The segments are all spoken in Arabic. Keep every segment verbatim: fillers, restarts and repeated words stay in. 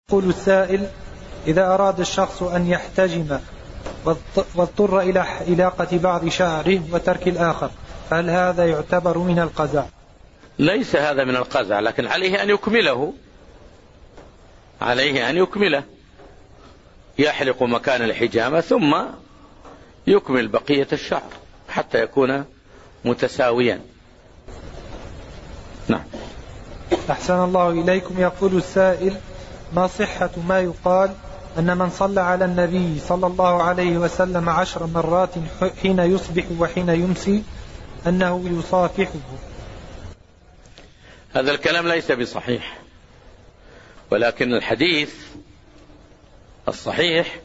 يقول السائل: إذا أراد الشخص أن يحتجم واضطر إلى إلاقة بعض شعره وترك الآخر، فهل هذا يعتبر من القزع؟ ليس هذا من القزع، لكن عليه أن يكمله عليه أن يكمله يحلق مكان الحجامة ثم يكمل بقية الشعر حتى يكون متساويا. نعم. أحسن الله إليكم. يقول السائل: ما صحة ما يقال أن من صلى على النبي صلى الله عليه وسلم عشر مرات حين يصبح وحين يمسي أنه يصافحه؟ هذا الكلام ليس بصحيح، ولكن الحديث الصحيح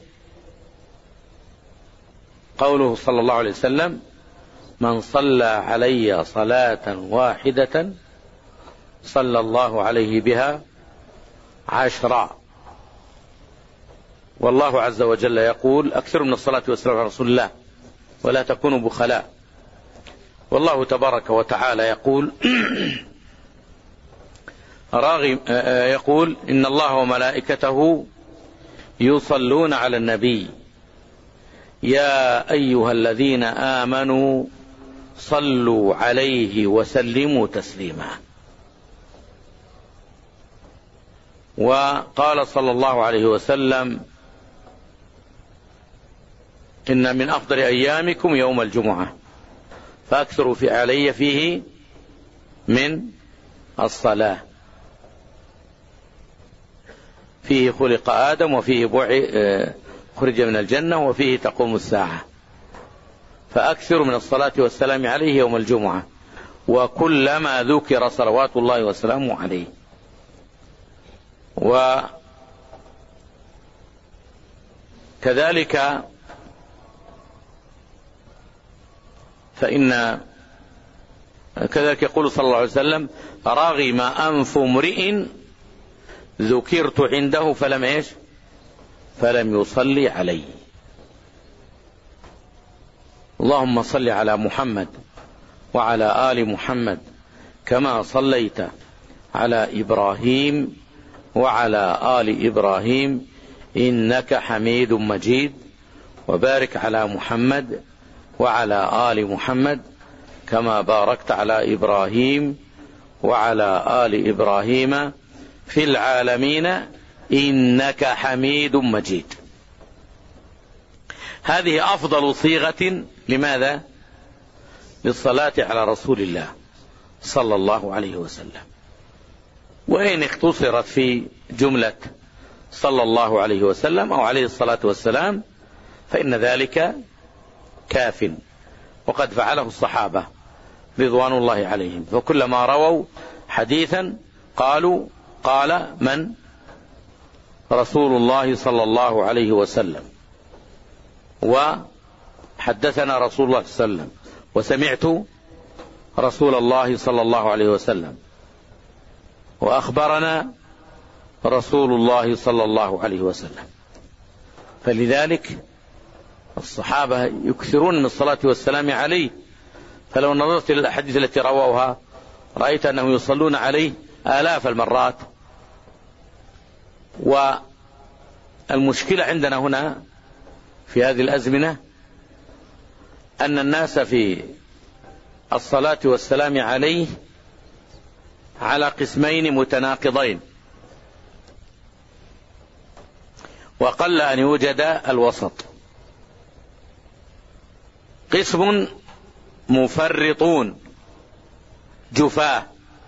قوله صلى الله عليه وسلم: من صلى علي صلاة واحدة صلى الله عليه بها عشرا. والله عز وجل يقول: أكثر من الصلاة والسلام على رسول الله ولا تكونوا بخلاء. والله تبارك وتعالى يقول راغب يقول: إن الله وملائكته يصلون على النبي يا أيها الذين آمنوا صلوا عليه وسلموا تسليما. وقال صلى الله عليه وسلم: إن من أفضل أيامكم يوم الجمعة فأكثروا في علي فيه من الصلاة، فيه خلق آدم وفيه خرج من الجنة وفيه تقوم الساعة، فأكثروا من الصلاة والسلام عليه يوم الجمعة وكلما ذكر صلوات الله وسلامه عليه. وكذلك فإن كذلك يقول صلى الله عليه وسلم: رغم أنف امرئ ذكرت عنده فلم إيش فلم يصلي علي. اللهم صل على محمد وعلى آل محمد كما صليت على إبراهيم وعلى آل إبراهيم إنك حميد مجيد، وبارك على محمد وعلى آل محمد كما باركت على إبراهيم وعلى آل إبراهيم في العالمين إنك حميد مجيد. هذه أفضل صيغة لماذا؟ للصلاة على رسول الله صلى الله عليه وسلم. وإن اختصرت في جملة صلى الله عليه وسلم أو عليه الصلاة والسلام فإن ذلك كاف، وقد فعله الصحابة رضوان الله عليهم، فكلما رووا حديثا قالوا: قال من؟ رسول الله صلى الله عليه وسلم، وحدثنا رسول الله صلى الله عليه وسلم، وسمعت رسول الله صلى الله عليه وسلم، وأخبرنا رسول الله صلى الله عليه وسلم. فلذلك الصحابة يكثرون من الصلاة والسلام عليه، فلو نظرت إلى الأحاديث التي رووها رأيت أنهم يصلون عليه آلاف المرات. والمشكلة عندنا هنا في هذه الأزمنة أن الناس في الصلاة والسلام عليه على قسمين متناقضين، وقل أن يوجد الوسط. قسم مفرطون جفاة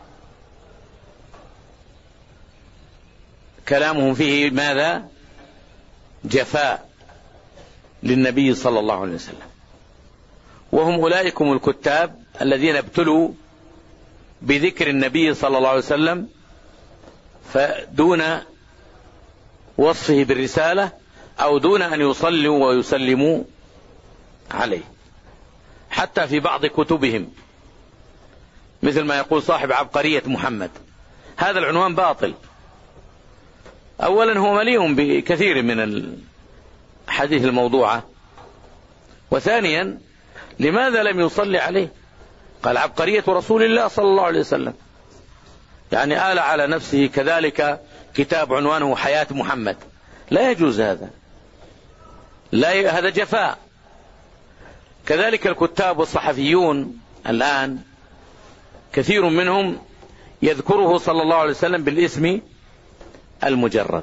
كلامهم فيه ماذا؟ جفاء للنبي صلى الله عليه وسلم، وهم أولئكم الكتاب الذين ابتلوا بذكر النبي صلى الله عليه وسلم فدون وصفه بالرسالة أو دون أن يصلوا ويسلموا عليه. حتى في بعض كتبهم مثل ما يقول صاحب عبقرية محمد، هذا العنوان باطل. أولا هو مليء بكثير من الحديث الموضوعة، وثانيا لماذا لم يصلي عليه؟ قال: عبقرية رسول الله صلى الله عليه وسلم، يعني آل على نفسه كذلك كتاب عنوانه حياة محمد، لا يجوز هذا، لا ي... هذا جفاء. كذلك الكتاب والصحفيون الآن كثير منهم يذكره صلى الله عليه وسلم بالاسم المجرد.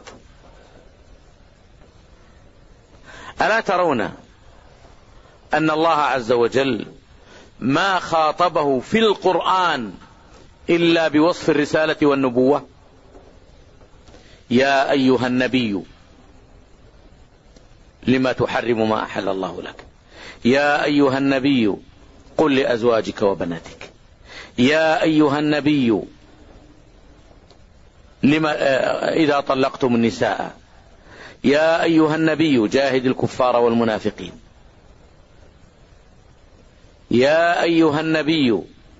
ألا ترون أن الله عز وجل ما خاطبه في القرآن إلا بوصف الرسالة والنبوة؟ يا أيها النبي لما تحرم ما أحل الله لك، يا أيها النبي قل لأزواجك وبناتك، يا أيها النبي لما إذا طلقتم النساء، يا أيها النبي جاهد الكفار والمنافقين، يا أيها النبي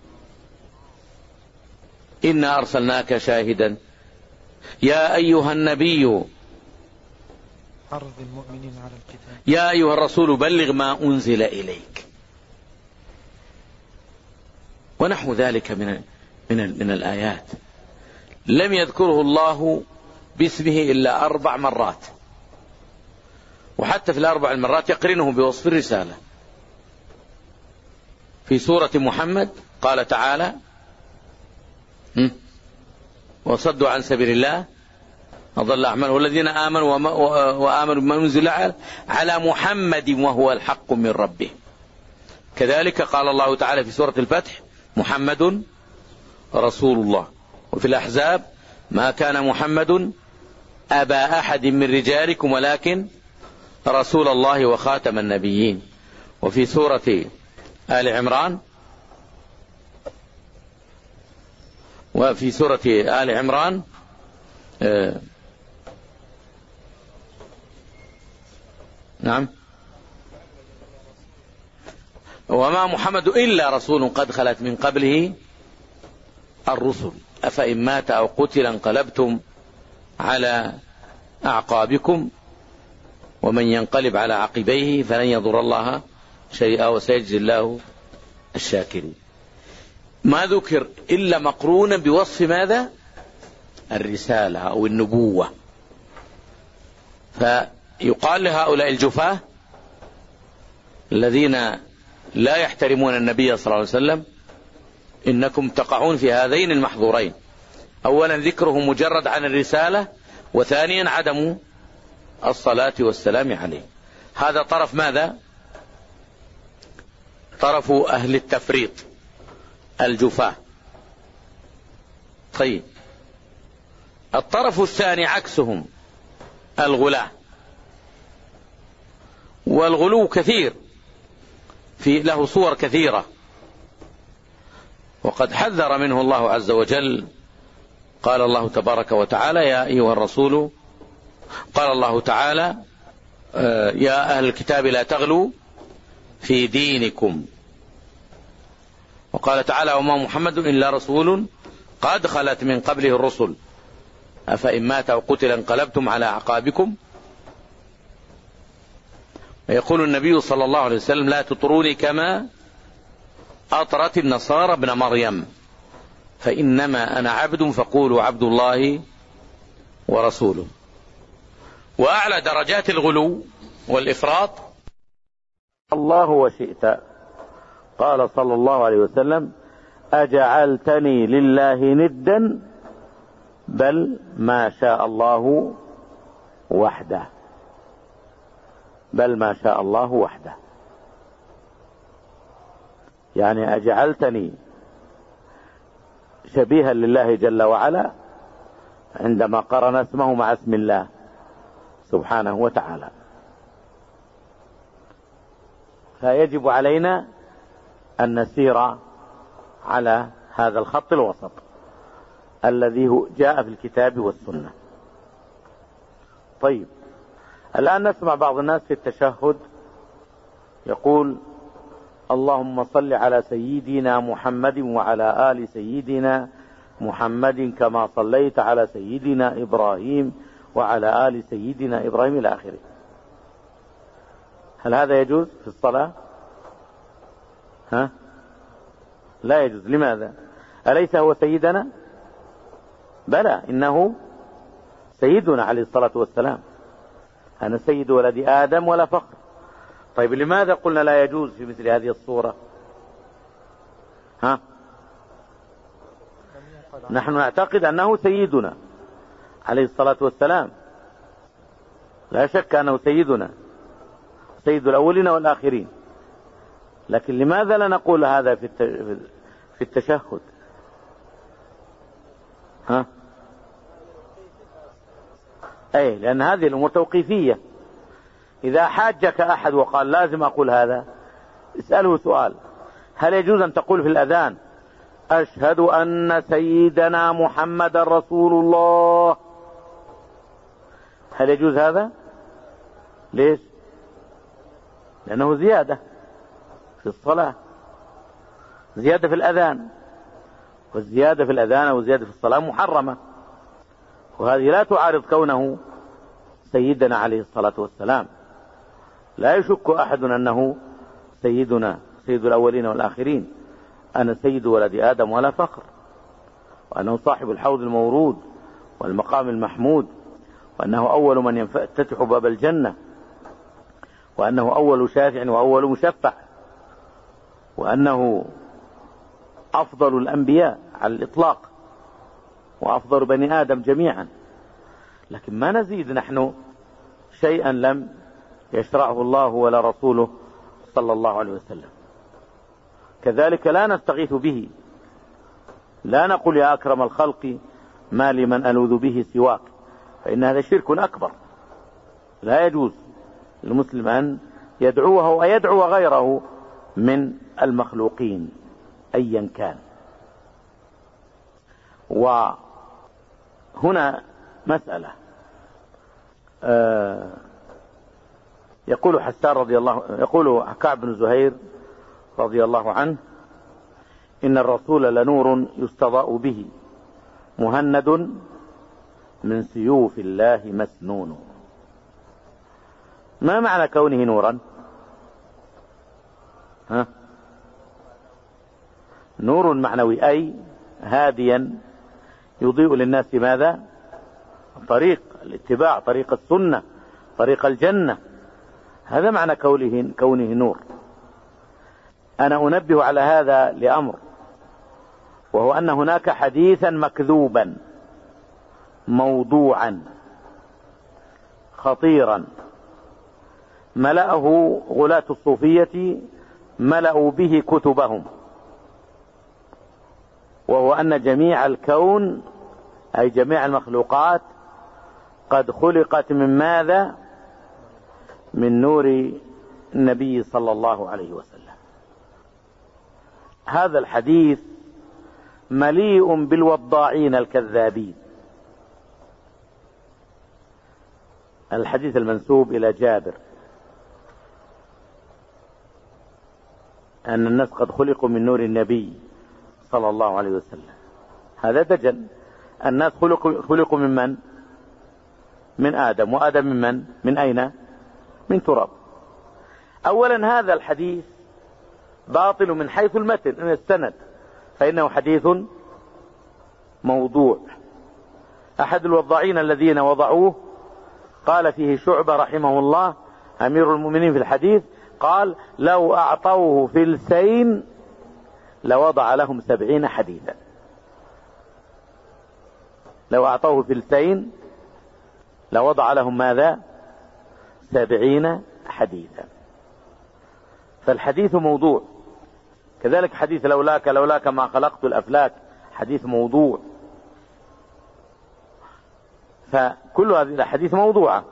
إنا أرسلناك شاهدا، يا أيها النبي حرض المؤمنين على القتال، يا أيها الرسول بلغ ما أنزل إليك، ونحو ذلك من من من الآيات. لم يذكره الله باسمه إلا أربع مرات، وحتى في الأربع المرات يقرنه بوصف الرسالة. في سورة محمد قال تعالى وصدوا عن سبيل الله أضل أعمالهم والذين آمنوا وآمنوا بما أنزل على محمد وهو الحق من ربه. كذلك قال الله تعالى في سورة الفتح محمد رسول الله. وفي الأحزاب ما كان محمد أبا أحد من رجالكم ولكن رسول الله وخاتم النبيين. وفي سورة آل عمران وفي سورة آل عمران آه نعم وما محمد إلا رسول قد خلت من قبله الرسل أفإن مات أو قتل انقلبتم على أعقابكم ومن ينقلب على عقبيه فلن يضر الله شيئا وسيجزي الله الشاكرين. ما ذكر إلا مقرونا بوصف ماذا؟ الرسالة أو النبوة. فيقال لهؤلاء الجفاة الذين لا يحترمون النبي صلى الله عليه وسلم إنكم تقعون في هذين المحظورين: أولا ذكره مجرد عن الرسالة، وثانيا عدم الصلاة والسلام عليه. هذا طرف ماذا؟ طرف أهل التفريط الجفاة. طيب الطرف الثاني عكسهم الغلاة، والغلو كثير في له صور كثيرة، وقد حذر منه الله عز وجل. قال الله تبارك وتعالى يا أيها الرسول، قال الله تعالى يا أهل الكتاب لا تغلوا في دينكم، وقال تعالى وما محمد إلا رسول قد خلت من قبله الرسل أفإن مات أو قتل انقلبتم على أعقابكم. ويقول النبي صلى الله عليه وسلم لا تطروني كما أطرت النصارى ابن مريم فإنما أنا عبد فقولوا عبد الله ورسوله. وأعلى درجات الغلو والإفراط الله وشئت. قال صلى الله عليه وسلم أجعلتني لله ندا بل ما شاء الله وحده، بل ما شاء الله وحده، يعني أجعلتني شبيها لله جل وعلا عندما قرن اسمه مع اسم الله سبحانه وتعالى. فيجب علينا أن نسير على هذا الخط الوسط الذي جاء في الكتاب والسنة. طيب الآن نسمع بعض الناس في التشهد يقول اللهم صل على سيدنا محمد وعلى آل سيدنا محمد كما صليت على سيدنا إبراهيم وعلى آل سيدنا إبراهيم إلى آخره. هل هذا يجوز في الصلاة؟ ها؟ لا يجوز. لماذا؟ أليس هو سيدنا؟ بلى إنه سيدنا عليه الصلاة والسلام. أنا سيد ولد آدم ولا فخر. طيب لماذا قلنا لا يجوز في مثل هذه الصورة؟ ها؟ نحن نعتقد أنه سيدنا عليه الصلاة والسلام، لا شك أنه سيدنا، سيد الأولين والآخرين، لكن لماذا لا نقول هذا في في التشهد؟ ها؟ أي لأن هذه الأمور توقيفية. إذا حاجك أحد وقال لازم أقول هذا، اسأله سؤال: هل يجوز أن تقول في الأذان أشهد أن سيدنا محمد رسول الله؟ هل يجوز هذا؟ ليش؟ لأنه زيادة في الصلاة، زيادة في الأذان، والزيادة في الأذان أو زيادة في الصلاة محرمة، وهذه لا تعارض كونه سيدنا عليه الصلاة والسلام. لا يشك أحد أنه سيدنا، سيد الأولين والآخرين. أنا سيد ولد آدم ولا فخر، وأنه صاحب الحوض المورود والمقام المحمود، وأنه أول من يفتتح باب الجنة، وأنه أول شافع وأول مشفع، وأنه أفضل الأنبياء على الإطلاق وأفضل بني آدم جميعا. لكن ما نزيد نحن شيئا لم يشرعه الله ولا رسوله صلى الله عليه وسلم. كذلك لا نستغيث به، لا نقول يا أكرم الخلق ما لمن ألوذ به سواك، فإن هذا شرك أكبر. لا يجوز للمسلم أن يدعوه ويدعو غيره من المخلوقين أيا كان. وهنا مسألة، آه يقول حسان رضي الله يقول كعب بن زهير رضي الله عنه: إن الرسول لنور يستضاء به مهند من سيوف الله مسنون. ما معنى كونه نورا؟ ها؟ نور معنوي، أي هاديا يضيء للناس ماذا؟ طريق الاتباع، طريق السنة، طريق الجنة. هذا معنى كونه كونه نور. أنا أنبه على هذا لأمر، وهو أن هناك حديثا مكذوبا موضوعا خطيرا ملأه غلاة الصوفية، ملأوا به كتبهم، وهو أن جميع الكون أي جميع المخلوقات قد خلقت من ماذا؟ من نور النبي صلى الله عليه وسلم. هذا الحديث مليء بالوضاعين الكذابين. الحديث المنسوب إلى جابر أن الناس قد خلقوا من نور النبي صلى الله عليه وسلم، هذا دجل. الناس خلقوا, خلقوا من من؟ من آدم، وآدم من من؟ من أين؟ من تراب. أولا هذا الحديث باطل من حيث المتن، من السند، فإنه حديث موضوع. أحد الوضاعين الذين وضعوه قال فيه شعبة رحمه الله أمير المؤمنين في الحديث، قال: لو أعطوه فلسين لوضع لهم سبعين حديثا. لو أعطوه فلسين لوضع لهم ماذا؟ سبعين حديثا. فالحديث موضوع. كذلك حديث لولاك لولاك ما خلقت الأفلاك، حديث موضوع. فكل هذه الحديث موضوعة.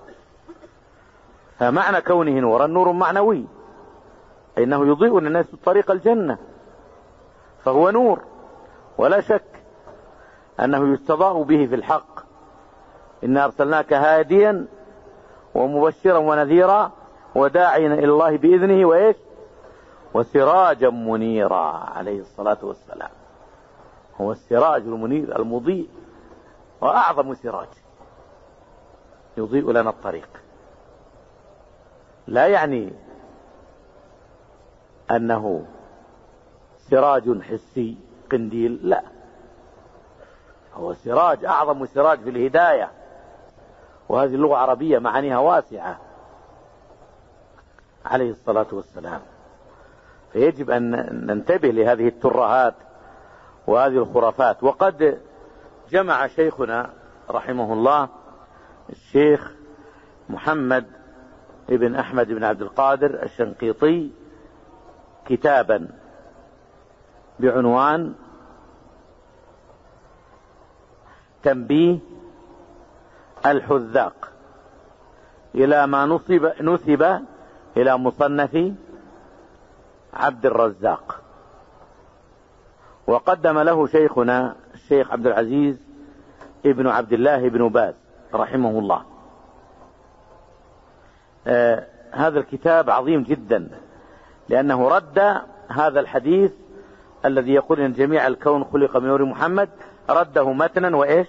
فمعنى كونه نورا، نور معنوي، إنه يضيء للناس طريق الجنة، فهو نور، ولا شك أنه يستضاء به في الحق. إنا أرسلناك هاديا ومبشرا ونذيرا وداعيا إلى الله بإذنه وإيش؟ وسراجا منيرا عليه الصلاة والسلام. هو السراج المنير المضيء، وأعظم سراج يضيء لنا الطريق. لا يعني أنه سراج حسي قنديل، لا، هو سراج، أعظم سراج في الهداية وهذه اللغة عربية معانيها واسعة عليه الصلاة والسلام. فيجب أن ننتبه لهذه الترهات وهذه الخرافات. وقد جمع شيخنا رحمه الله الشيخ محمد ابن أحمد بن عبد القادر الشنقيطي كتابا بعنوان تنبيه الحذاق إلى ما نصب, نسب إلى مصنف عبد الرزاق. وقدم له شيخنا الشيخ عبد العزيز ابن عبد الله بن باز رحمه الله. آه هذا الكتاب عظيم جدا، لأنه رد هذا الحديث الذي يقول إن جميع الكون خلق من نور محمد، رده متنا وإيش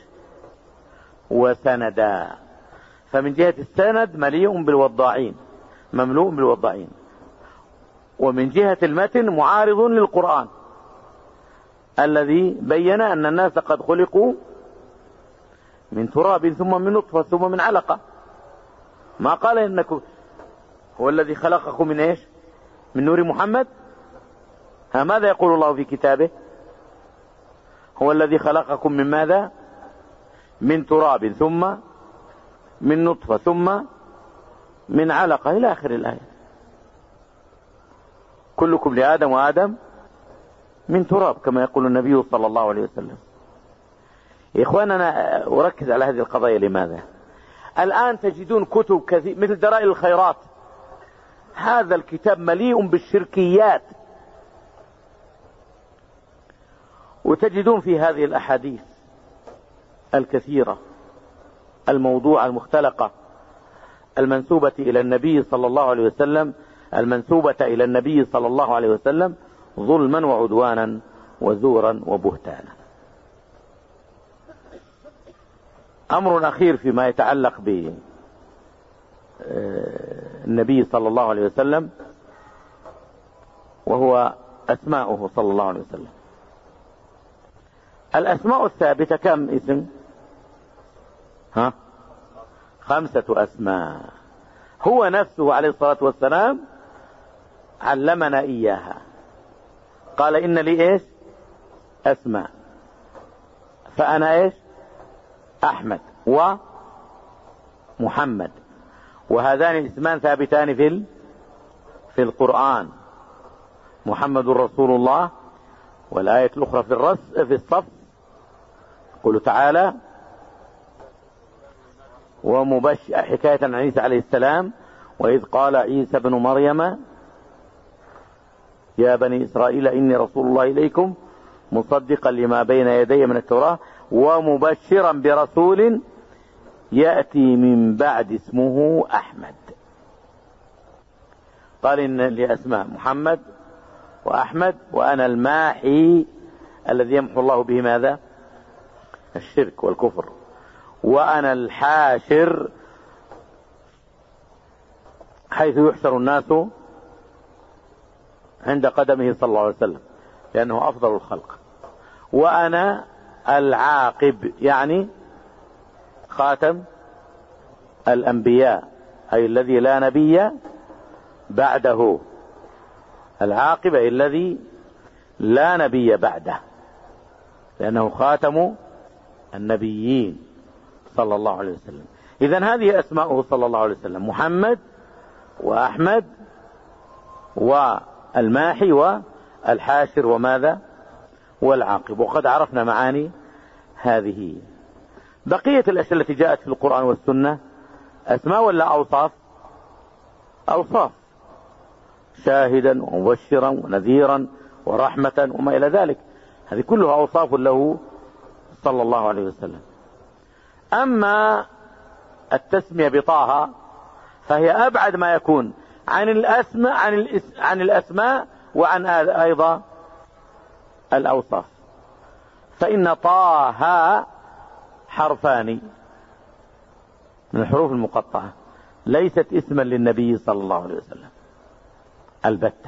وسندا. فمن جهة السند مليء بالوضاعين، مملوء بالوضاعين. ومن جهة المتن معارض للقرآن الذي بين أن الناس قد خلقوا من تراب ثم من نطفة ثم من علقة. ما قال إنكم هو الذي خلقكم من إيش من نور محمد. ها ماذا يقول الله في كتابه؟ هو الذي خلقكم من ماذا؟ من تراب ثم من نطفة ثم من علقة إلى آخر الآية. كلكم لآدم وآدم من تراب كما يقول النبي صلى الله عليه وسلم. يا إخواننا أنا أركز على هذه القضايا. لماذا؟ الآن تجدون كتب كثير مثل دلائل الخيرات، هذا الكتاب مليء بالشركيات، وتجدون في هذه الأحاديث الكثيرة الموضوعة المختلقة المنسوبة إلى النبي صلى الله عليه وسلم المنسوبة إلى النبي صلى الله عليه وسلم ظلما وعدوانا وزورا وبهتانا. أمر أخير فيما يتعلق بالنبي صلى الله عليه وسلم، وهو أسماؤه صلى الله عليه وسلم. الأسماء الثابتة كم اسم؟ ها؟ خمسة أسماء. هو نفسه عليه الصلاة والسلام علمنا إياها. قال إن لي إيش أسماء، فأنا إيش أحمد ومحمد، وهذان الاسمان ثابتان في في القرآن. محمد رسول الله، والآية الأخرى في الرس في الصف يقول تعالى ومبشر حكاية عن عيسى عليه السلام، وإذ قال عيسى بن مريم يا بني إسرائيل إني رسول الله إليكم مصدقا لما بين يدي من التوراة ومبشرا برسول يأتي من بعد اسمه أحمد. قال إن لي أسماء محمد وأحمد، وأنا الماحي الذي يمحو الله به ماذا؟ الشرك والكفر، وأنا الحاشر حيث يحشر الناس عند قدمه صلى الله عليه وسلم لأنه أفضل الخلق، وأنا العاقب يعني خاتم الأنبياء أي الذي لا نبي بعده، العاقب أي الذي لا نبي بعده لأنه خاتم النبيين صلى الله عليه وسلم. إذن هذه أسماؤه صلى الله عليه وسلم: محمد وأحمد والماحي والحاشر وماذا والعاقب. وقد عرفنا معاني هذه. بقية الأشياء التي جاءت في القرآن والسنة أسماء ولا أوصاف؟ أوصاف: شاهدا ومبشرا ونذيرا ورحمة وما إلى ذلك، هذه كلها أوصاف له صلى الله عليه وسلم. أما التسمية بطه فهي أبعد ما يكون عن الأسماء عن, الأس... عن الأسماء وعن أيضا الأوصاف. فإن طه حرفان من الحروف المقطعة ليست اسما للنبي صلى الله عليه وسلم البتة،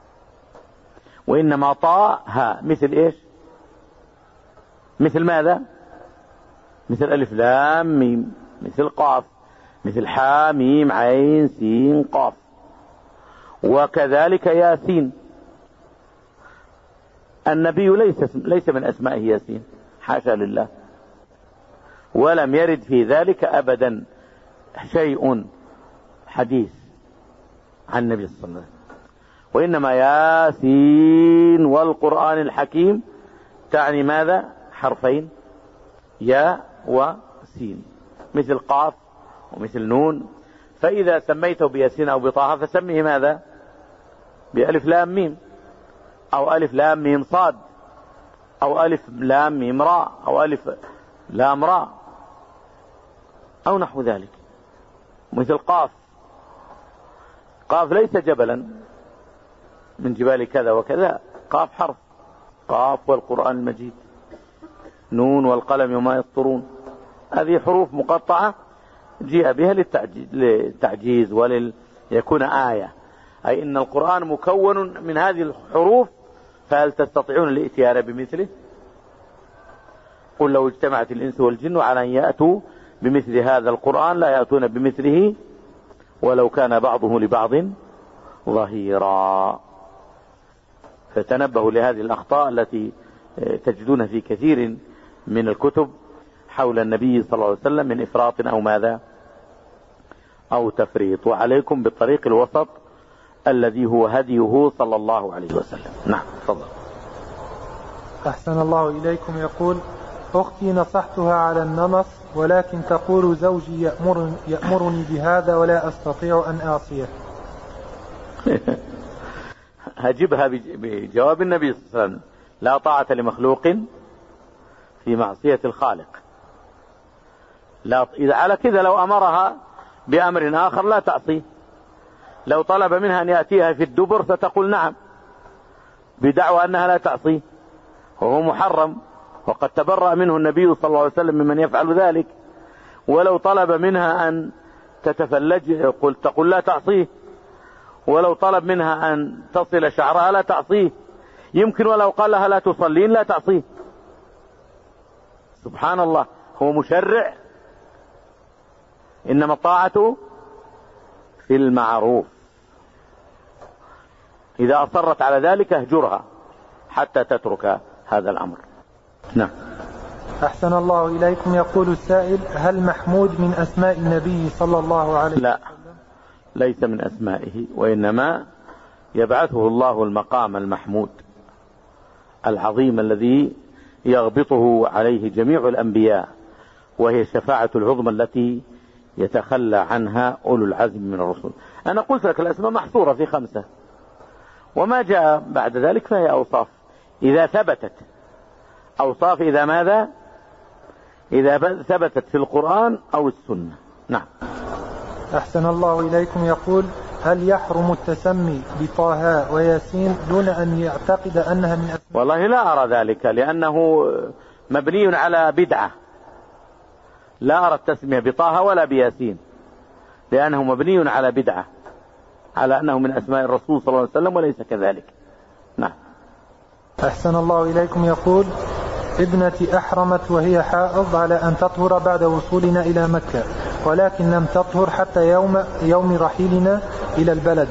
وإنما طه مثل إيش؟ مثل ماذا؟ مثل ألف لام ميم مثل قاف، مثل حاميم عين سين قاف. وكذلك ياسين، النبي ليس ليس من أسمائه ياسين، حاشا لله، ولم يرد في ذلك أبدا شيء حديث عن النبي صلى الله عليه وسلم. وإنما ياسين والقرآن الحكيم تعني ماذا؟ حرفين، يا وسين، مثل قاف ومثل نون. فإذا سميته بياسين أو بطه فسميه ماذا؟ بألف لام ميم، أو ألف لام ميم صاد، أو ألف لام ميم راء، أو ألف لام راء، أو نحو ذلك. مثل قاف، قاف ليس جبلا من جبال كذا وكذا، قاف حرف، قاف والقرآن المجيد، نون والقلم وما يسطرون، هذه حروف مقطعة جاء بها للتعجيز وليكون آية، أي إن القرآن مكون من هذه الحروف، فهل تستطيعون الاتيان بمثله؟ قل لو اجتمعت الإنس والجن على أن يأتوا بمثل هذا القرآن لا يأتون بمثله ولو كان بعضه لبعض ظهيرا. فتنبهوا لهذه الأخطاء التي تجدون في كثير من الكتب حول النبي صلى الله عليه وسلم من إفراط أو ماذا أو تفريط، وعليكم بالطريق الوسط الذي هو هديه صلى الله عليه وسلم. نعم تفضل. أحسن الله إليكم. يقول: أختي نصحتها على النمص، ولكن تقول زوجي يأمرني, يأمرني بهذا ولا أستطيع أن أعصيه. هجبها بجواب النبي صلى الله عليه وسلم: لا طاعة لمخلوق في معصية الخالق. لا، إذا على كذا لو أمرها بأمر آخر لا تعصيه. لو طلب منها أن يأتيها في الدبر ستقول نعم، بدعوى أنها لا تعصيه، وهو محرم، وقد تبرأ منه النبي صلى الله عليه وسلم ممن يفعل ذلك. ولو طلب منها أن تتفلج تقول لا تعصيه، ولو طلب منها أن تصل شعرها لا تعصيه، يمكن ولو قال لها لا تصلين لا تعصيه. سبحان الله، هو مشرع. إنما الطاعة في المعروف، إذا أصرت على ذلك اهجرها حتى تترك هذا الأمر. نعم. أحسن الله إليكم. يقول السائل: هل محمود من أسماء النبي صلى الله عليه وسلم؟ لا، ليس من أسمائه، وإنما يبعثه الله المقام المحمود العظيم الذي يغبطه عليه جميع الأنبياء، وهي الشفاعة العظمى التي يتخلى عنها أولو العزم من الرسل. أنا قلت لك الأسماء محصورة في خمسة، وما جاء بعد ذلك فهي أوصاف إذا ثبتت. أوصاف إذا ماذا؟ إذا ثبتت في القرآن أو السنة. نعم. أحسن الله إليكم. يقول: هل يحرم التسمي بطه وياسين دون أن يعتقد أنها من أسماء؟ والله لا أرى ذلك، لأنه مبني على بدعة. لا أرى التسمية بطه ولا بياسين، لأنه مبني على بدعة، على أنه من أسماء الرسول صلى الله عليه وسلم وليس كذلك. نعم. أحسن الله إليكم. يقول: ابنتي أحرمت وهي حائض على أن تطهر بعد وصولنا إلى مكة، ولكن لم تطهر حتى يوم, يوم رحيلنا إلى البلد.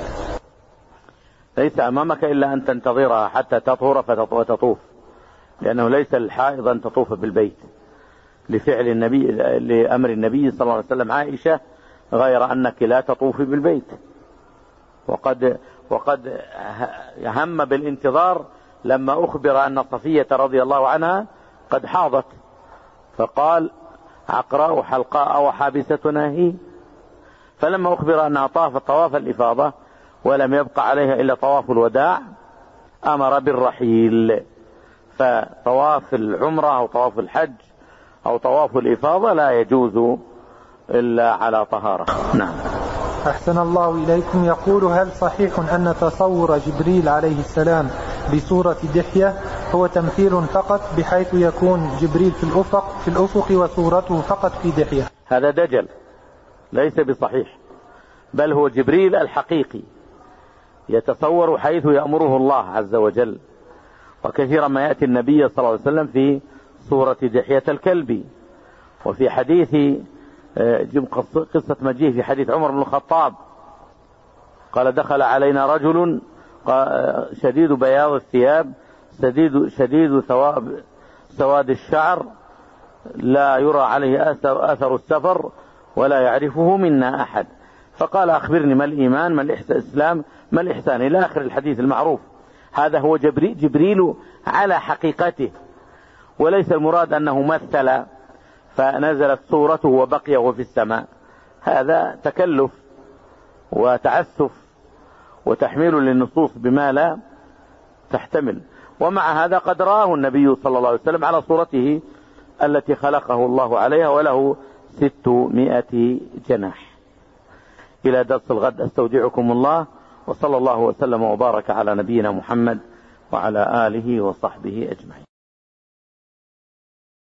ليس أمامك إلا أن تنتظرها حتى تطهر وتطوف، لأنه ليس الحائض أن تطوف بالبيت لفعل النبي لأمر النبي صلى الله عليه وسلم عائشة، غير أنك لا تطوفي بالبيت. وقد وقد هم بالانتظار لما أخبر أن صفية رضي الله عنها قد حاضت، فقال: عقراء حلقاء وحابستنا هي. فلما أخبر أنها طافت طواف الإفاضة ولم يبقى عليها إلا طواف الوداع أمر بالرحيل. فطواف العمرة أو طواف الحج أو طواف الإفاضة لا يجوز إلا على طهارة. نعم. أحسن الله إليكم. يقول: هل صحيح أن تصور جبريل عليه السلام بصورة دحية هو تمثيل فقط، بحيث يكون جبريل في الأفق في الأفق وصورته فقط في دحية؟ هذا دجل، ليس بصحيح، بل هو جبريل الحقيقي يتصور حيث يأمره الله عز وجل. وكثيرا ما يأتي النبي صلى الله عليه وسلم في صورة دحية الكلب. وفي حديث جيب قصة مجيء في حديث عمر بن الخطاب، قال دخل علينا رجل شديد بياض الثياب شديد شديد ثواب سواد الشعر لا يرى عليه أثر, أثر السفر ولا يعرفه منا أحد، فقال أخبرني ما الإيمان ما الإسلام ما الإحسان إلى آخر الحديث المعروف. هذا هو جبريل, جبريل على حقيقته، وليس المراد أنه مثل فنزلت صورته وبقي وهو في السماء، هذا تكلف وتعسف وتحميل للنصوص بما لا تحتمل. ومع هذا قد رآه النبي صلى الله عليه وسلم على صورته التي خلقه الله عليها وله ستمائة جناح. إلى درس الغد أستودعكم الله، وصلى الله وسلم وبارك على نبينا محمد وعلى آله وصحبه أجمعين.